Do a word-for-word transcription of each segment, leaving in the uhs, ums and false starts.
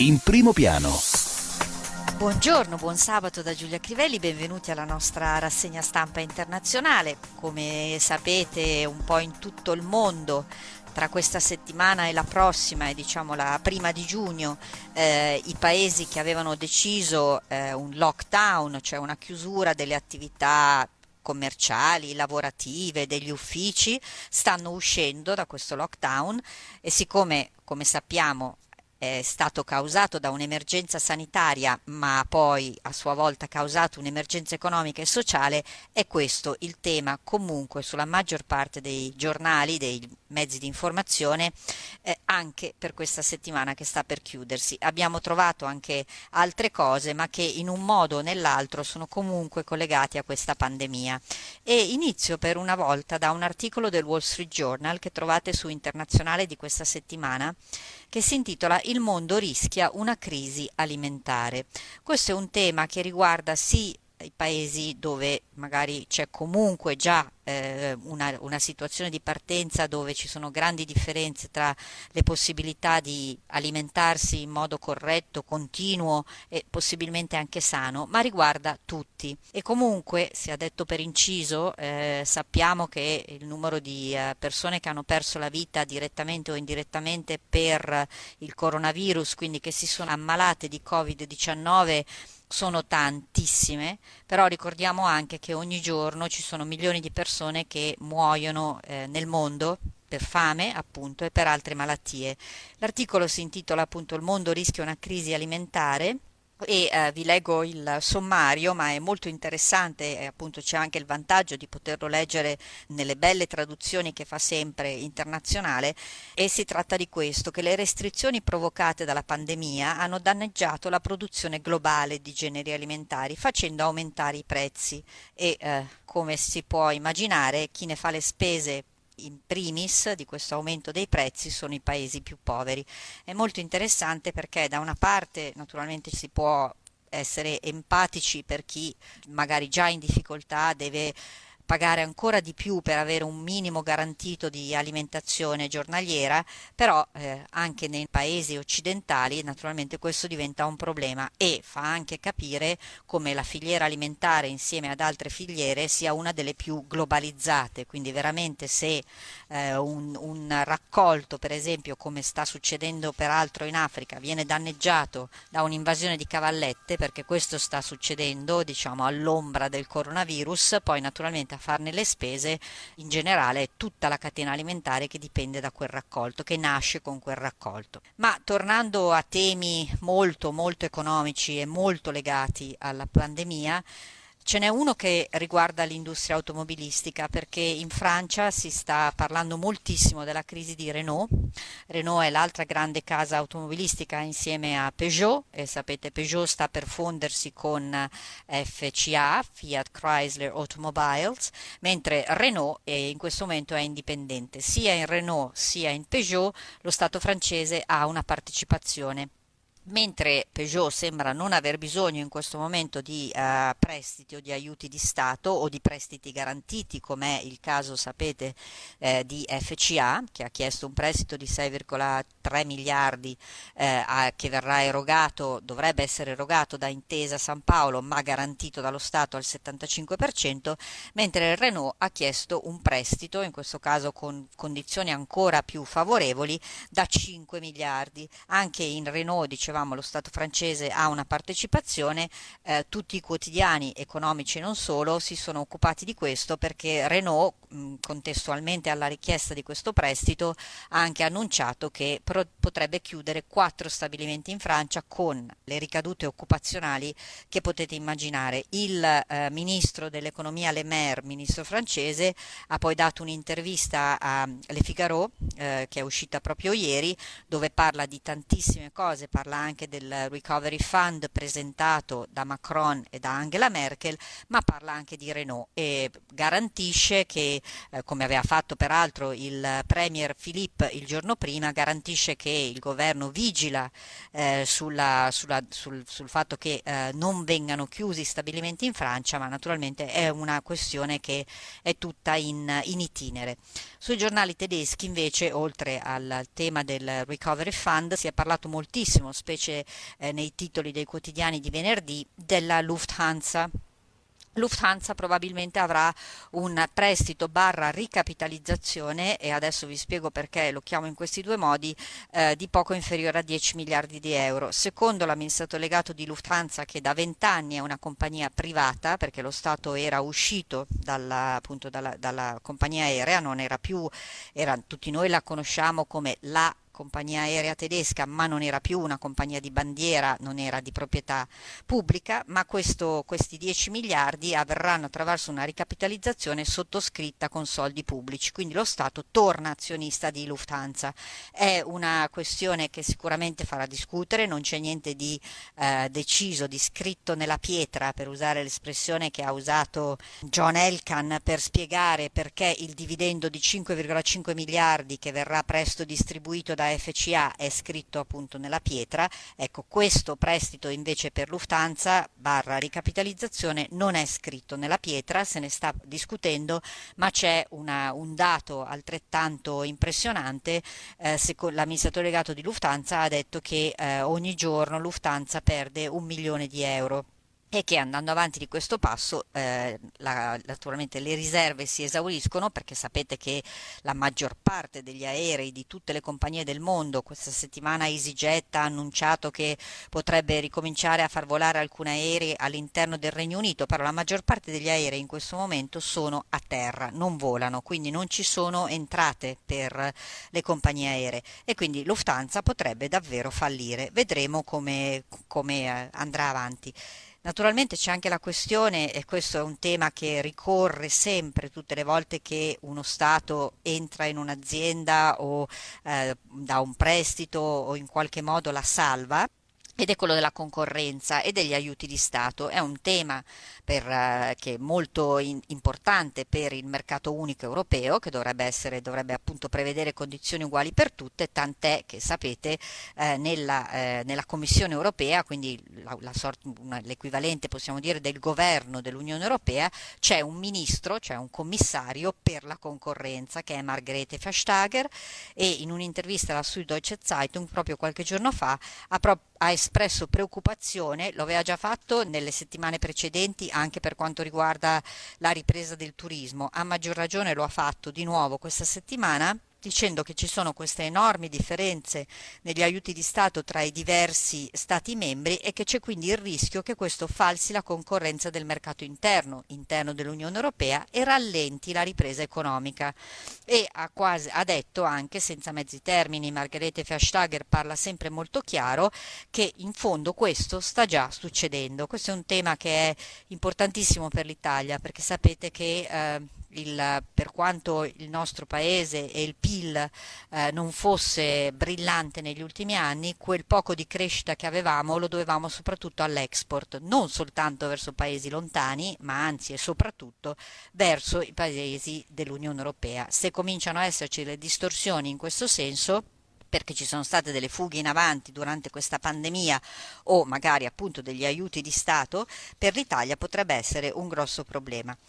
in primo piano. Buongiorno, buon sabato da Giulia Crivelli, benvenuti alla nostra rassegna stampa internazionale. Come sapete, un po' in tutto il mondo, tra questa settimana e la prossima, e diciamo la prima di giugno, eh, i paesi che avevano deciso eh, un lockdown, cioè una chiusura delle attività commerciali, lavorative, degli uffici, stanno uscendo da questo lockdown e siccome, come sappiamo, è stato causato da un'emergenza sanitaria, ma poi a sua volta causato un'emergenza economica e sociale, è questo il tema comunque sulla maggior parte dei giornali, dei mezzi di informazione, eh, anche per questa settimana che sta per chiudersi. Abbiamo trovato anche altre cose, ma che in un modo o nell'altro sono comunque collegati a questa pandemia. E inizio per una volta da un articolo del Wall Street Journal che trovate su Internazionale di questa settimana, che si intitola "Il mondo rischia una crisi alimentare". Questo è un tema che riguarda sì i paesi dove magari c'è comunque già eh, una, una situazione di partenza dove ci sono grandi differenze tra le possibilità di alimentarsi in modo corretto, continuo e possibilmente anche sano, ma riguarda tutti. E comunque, sia detto per inciso, eh, sappiamo che il numero di eh, persone che hanno perso la vita direttamente o indirettamente per il coronavirus, quindi che si sono ammalate di covid diciannove, sono tantissime, però ricordiamo anche che ogni giorno ci sono milioni di persone che muoiono eh, nel mondo per fame, appunto, e per altre malattie. L'articolo si intitola appunto "Il mondo rischia una crisi alimentare" e eh, vi leggo il sommario, ma è molto interessante e appunto c'è anche il vantaggio di poterlo leggere nelle belle traduzioni che fa sempre Internazionale. E si tratta di questo, che le restrizioni provocate dalla pandemia hanno danneggiato la produzione globale di generi alimentari, facendo aumentare i prezzi e eh, come si può immaginare, chi ne fa le spese in primis di questo aumento dei prezzi sono i paesi più poveri. È molto interessante perché da una parte naturalmente si può essere empatici per chi magari già in difficoltà deve pagare ancora di più per avere un minimo garantito di alimentazione giornaliera, però eh, anche nei paesi occidentali naturalmente questo diventa un problema e fa anche capire come la filiera alimentare insieme ad altre filiere sia una delle più globalizzate, quindi veramente se eh, un, un raccolto, per esempio come sta succedendo peraltro in Africa, viene danneggiato da un'invasione di cavallette, perché questo sta succedendo diciamo all'ombra del coronavirus, poi naturalmente a farne le spese in generale è tutta la catena alimentare che dipende da quel raccolto, che nasce con quel raccolto. Ma tornando a temi molto molto economici e molto legati alla pandemia, ce n'è uno che riguarda l'industria automobilistica, perché in Francia si sta parlando moltissimo della crisi di Renault. Renault è l'altra grande casa automobilistica insieme a Peugeot, e sapete Peugeot sta per fondersi con F C A, Fiat Chrysler Automobiles, mentre Renault è, in questo momento è indipendente. Sia in Renault sia in Peugeot lo Stato francese ha una partecipazione. Mentre Peugeot sembra non aver bisogno in questo momento di uh, prestiti o di aiuti di Stato o di prestiti garantiti, come è il caso, sapete, eh, di F C A, che ha chiesto un prestito di sei virgola tre miliardi eh, a, che verrà erogato, dovrebbe essere erogato da Intesa San Paolo, ma garantito dallo Stato al settantacinque per cento, mentre il Renault ha chiesto un prestito, in questo caso con condizioni ancora più favorevoli, da cinque miliardi. Anche in Renault, dicevamo, lo Stato francese ha una partecipazione, eh, tutti i quotidiani economici e non solo si sono occupati di questo, perché Renault, mh, contestualmente alla richiesta di questo prestito, ha anche annunciato che pro- potrebbe chiudere quattro stabilimenti in Francia, con le ricadute occupazionali che potete immaginare. Il eh, ministro dell'economia Le Maire, ministro francese, ha poi dato un'intervista a Le Figaro, eh, che è uscita proprio ieri, dove parla di tantissime cose, parla anche del Recovery Fund presentato da Macron e da Angela Merkel, ma parla anche di Renault e garantisce che, eh, come aveva fatto peraltro il Premier Philippe il giorno prima, garantisce che il governo vigila eh, sulla, sulla, sul, sul fatto che eh, non vengano chiusi stabilimenti in Francia, ma naturalmente è una questione che è tutta in, in itinere. Sui giornali tedeschi invece, oltre al tema del Recovery Fund, si è parlato moltissimo, specie invece eh, nei titoli dei quotidiani di venerdì, della Lufthansa. Lufthansa probabilmente avrà un prestito barra ricapitalizzazione, e adesso vi spiego perché lo chiamo in questi due modi, eh, di poco inferiore a dieci miliardi di euro. Secondo l'amministratore delegato di Lufthansa, che da vent'anni è una compagnia privata, perché lo Stato era uscito dalla, appunto, dalla, dalla compagnia aerea, non era più, era, tutti noi la conosciamo come la compagnia aerea tedesca, ma non era più una compagnia di bandiera, non era di proprietà pubblica, ma questo, questi dieci miliardi avverranno attraverso una ricapitalizzazione sottoscritta con soldi pubblici, quindi lo Stato torna azionista di Lufthansa. È una questione che sicuramente farà discutere, non c'è niente di eh, deciso, di scritto nella pietra, per usare l'espressione che ha usato John Elkann per spiegare perché il dividendo di cinque virgola cinque miliardi che verrà presto distribuito da F C A è scritto appunto nella pietra. Ecco, questo prestito invece per Lufthansa barra ricapitalizzazione non è scritto nella pietra, se ne sta discutendo, ma c'è una, un dato altrettanto impressionante. Eh, secondo l'amministratore delegato di Lufthansa ha detto che eh, ogni giorno Lufthansa perde un milione di euro, e che andando avanti di questo passo eh, la, naturalmente le riserve si esauriscono, perché sapete che la maggior parte degli aerei di tutte le compagnie del mondo, questa settimana EasyJet ha annunciato che potrebbe ricominciare a far volare alcuni aerei all'interno del Regno Unito, però la maggior parte degli aerei in questo momento sono a terra, non volano, quindi non ci sono entrate per le compagnie aeree, e quindi Lufthansa potrebbe davvero fallire. Vedremo come, come eh, andrà avanti. Naturalmente c'è anche la questione, e questo è un tema che ricorre sempre tutte le volte che uno Stato entra in un'azienda o eh, dà un prestito o in qualche modo la salva, ed è quello della concorrenza e degli aiuti di Stato. È un tema per, eh, che è molto in, importante per il mercato unico europeo, che dovrebbe essere, dovrebbe appunto prevedere condizioni uguali per tutte, tant'è che sapete eh, nella, eh, nella Commissione europea, quindi la, la sort, una, l'equivalente possiamo dire del governo dell'Unione Europea, c'è un ministro, c'è un commissario per la concorrenza che è Margrethe Vestager, e in un'intervista alla Süddeutsche Zeitung proprio qualche giorno fa ha proprio ha espresso preoccupazione, lo aveva già fatto nelle settimane precedenti anche per quanto riguarda la ripresa del turismo, a maggior ragione lo ha fatto di nuovo questa settimana, dicendo che ci sono queste enormi differenze negli aiuti di Stato tra i diversi Stati membri, e che c'è quindi il rischio che questo falsi la concorrenza del mercato interno, interno dell'Unione Europea, e rallenti la ripresa economica. E ha, quasi, ha detto anche, senza mezzi termini, Margrethe Vestager parla sempre molto chiaro, che in fondo questo sta già succedendo. Questo è un tema che è importantissimo per l'Italia, perché sapete che eh, il, per quanto il nostro paese e il P I L eh, non fosse brillante negli ultimi anni, quel poco di crescita che avevamo lo dovevamo soprattutto all'export, non soltanto verso paesi lontani, ma anzi e soprattutto verso i paesi dell'Unione Europea. Se cominciano a esserci le distorsioni in questo senso, perché ci sono state delle fughe in avanti durante questa pandemia, o magari appunto degli aiuti di Stato, per l'Italia potrebbe essere un grosso problema.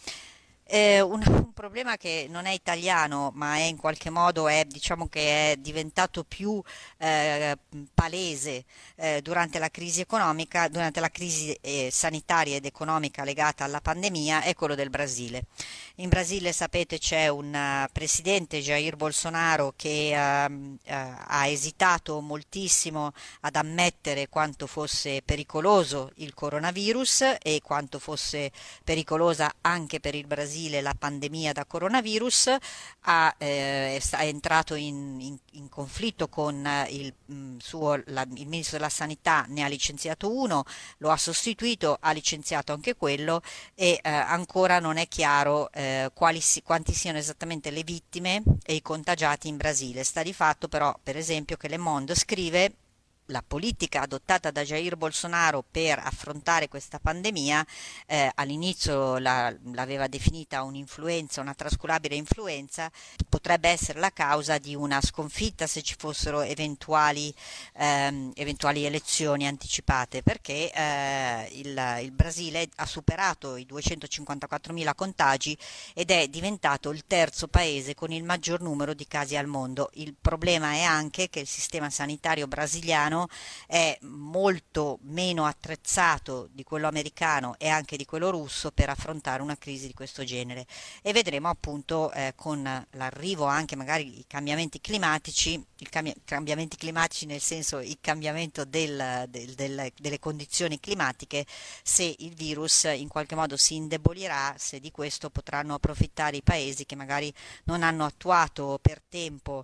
Eh, un, un problema che non è italiano, ma è in qualche modo è, diciamo che è diventato più eh, palese eh, durante la crisi economica, durante la crisi eh, sanitaria ed economica legata alla pandemia, è quello del Brasile. In Brasile, sapete, c'è un uh, presidente, Jair Bolsonaro, che uh, uh, ha esitato moltissimo ad ammettere quanto fosse pericoloso il coronavirus e quanto fosse pericolosa anche per il Brasile la pandemia da coronavirus. Ha, eh, è entrato in, in, in conflitto con il, mh, suo, la, il ministro della sanità, ne ha licenziato uno, lo ha sostituito, ha licenziato anche quello, e eh, ancora non è chiaro eh, quali si, quanti siano esattamente le vittime e i contagiati in Brasile. Sta di fatto però, per esempio, che Le Monde scrive: la politica adottata da Jair Bolsonaro per affrontare questa pandemia, eh, all'inizio la, l'aveva definita un'influenza, una trascurabile influenza, potrebbe essere la causa di una sconfitta se ci fossero eventuali, ehm, eventuali elezioni anticipate, perché eh, il, il Brasile ha superato i duecentocinquantaquattromila contagi ed è diventato il terzo paese con il maggior numero di casi al mondo. Il problema è anche che il sistema sanitario brasiliano italiano è molto meno attrezzato di quello americano e anche di quello russo per affrontare una crisi di questo genere, e vedremo appunto eh, con l'arrivo anche magari i cambiamenti climatici, i cambi- cambiamenti climatici nel senso il cambiamento del, del- del- delle condizioni climatiche, se il virus in qualche modo si indebolirà, se di questo potranno approfittare i paesi che magari non hanno attuato per tempo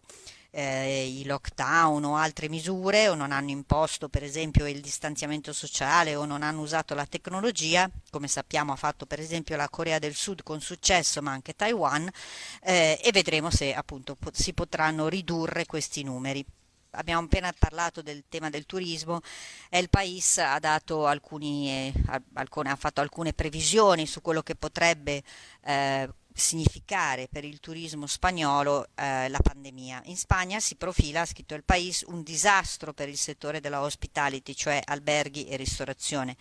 eh, i lockdown o altre misure, o non hanno imposto per esempio il distanziamento sociale, o non hanno usato la tecnologia, come sappiamo ha fatto per esempio la Corea del Sud con successo, ma anche Taiwan, eh, e vedremo se appunto po- si potranno ridurre questi numeri. Abbiamo appena parlato del tema del turismo. El País ha dato alcuni, eh, alcune, ha fatto alcune previsioni su quello che potrebbe eh, significare per il turismo spagnolo eh, la pandemia. In Spagna si profila, ha scritto El País, un disastro per il settore della hospitality, cioè alberghi e ristorazione.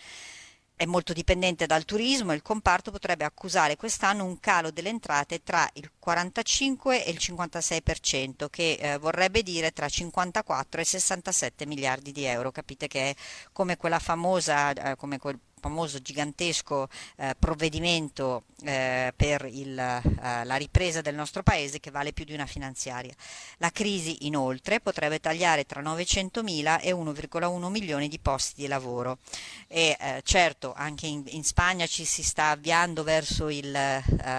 È molto dipendente dal turismo e il comparto potrebbe accusare quest'anno un calo delle entrate tra il quarantacinque e il cinquantasei per cento, che eh, vorrebbe dire tra cinquantaquattro e sessantasette miliardi di euro. Capite che è come quella famosa, eh, come quel famoso gigantesco eh, provvedimento eh, per il, eh, la ripresa del nostro paese, che vale più di una finanziaria. La crisi inoltre potrebbe tagliare tra novecentomila e uno virgola uno milioni di posti di lavoro, e eh, certo anche in, in Spagna ci si sta avviando verso il, eh,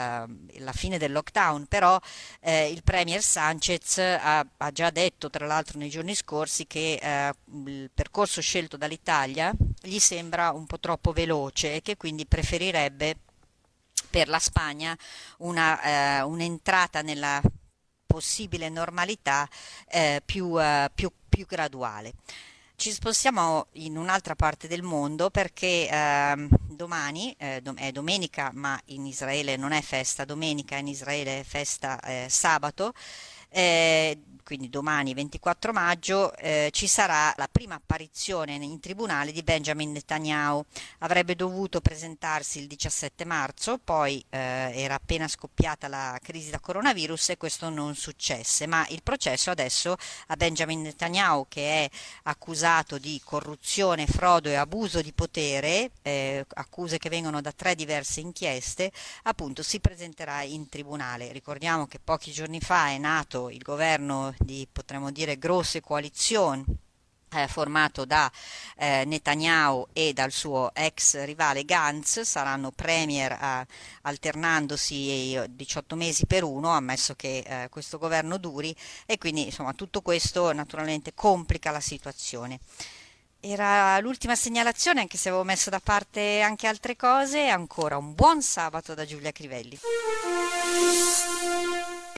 la fine del lockdown, però eh, il premier Sanchez ha, ha già detto tra l'altro nei giorni scorsi che eh, il percorso scelto dall'Italia gli sembra un po' troppo veloce e che quindi preferirebbe per la Spagna una, eh, un'entrata nella possibile normalità eh, più, eh, più, più graduale. Ci spostiamo in un'altra parte del mondo perché ehm, domani, eh, dom- è domenica, ma in Israele non è festa domenica, in Israele è festa eh, sabato, eh, quindi domani ventiquattro maggio eh, ci sarà la prima apparizione in tribunale di Benjamin Netanyahu. Avrebbe dovuto presentarsi il diciassette marzo, poi eh, era appena scoppiata la crisi da coronavirus e questo non successe, ma il processo adesso a Benjamin Netanyahu, che è accusato di corruzione, frode e abuso di potere, eh, accuse che vengono da tre diverse inchieste, appunto si presenterà in tribunale. Ricordiamo che pochi giorni fa è nato il governo di, potremmo dire, grosse coalizioni, eh, formato da eh, Netanyahu e dal suo ex rivale Gantz. Saranno premier eh, alternandosi diciotto mesi per uno, ammesso che eh, questo governo duri, e quindi insomma tutto questo naturalmente complica la situazione. Era l'ultima segnalazione, anche se avevo messo da parte anche altre cose. Ancora un buon sabato da Giulia Crivelli.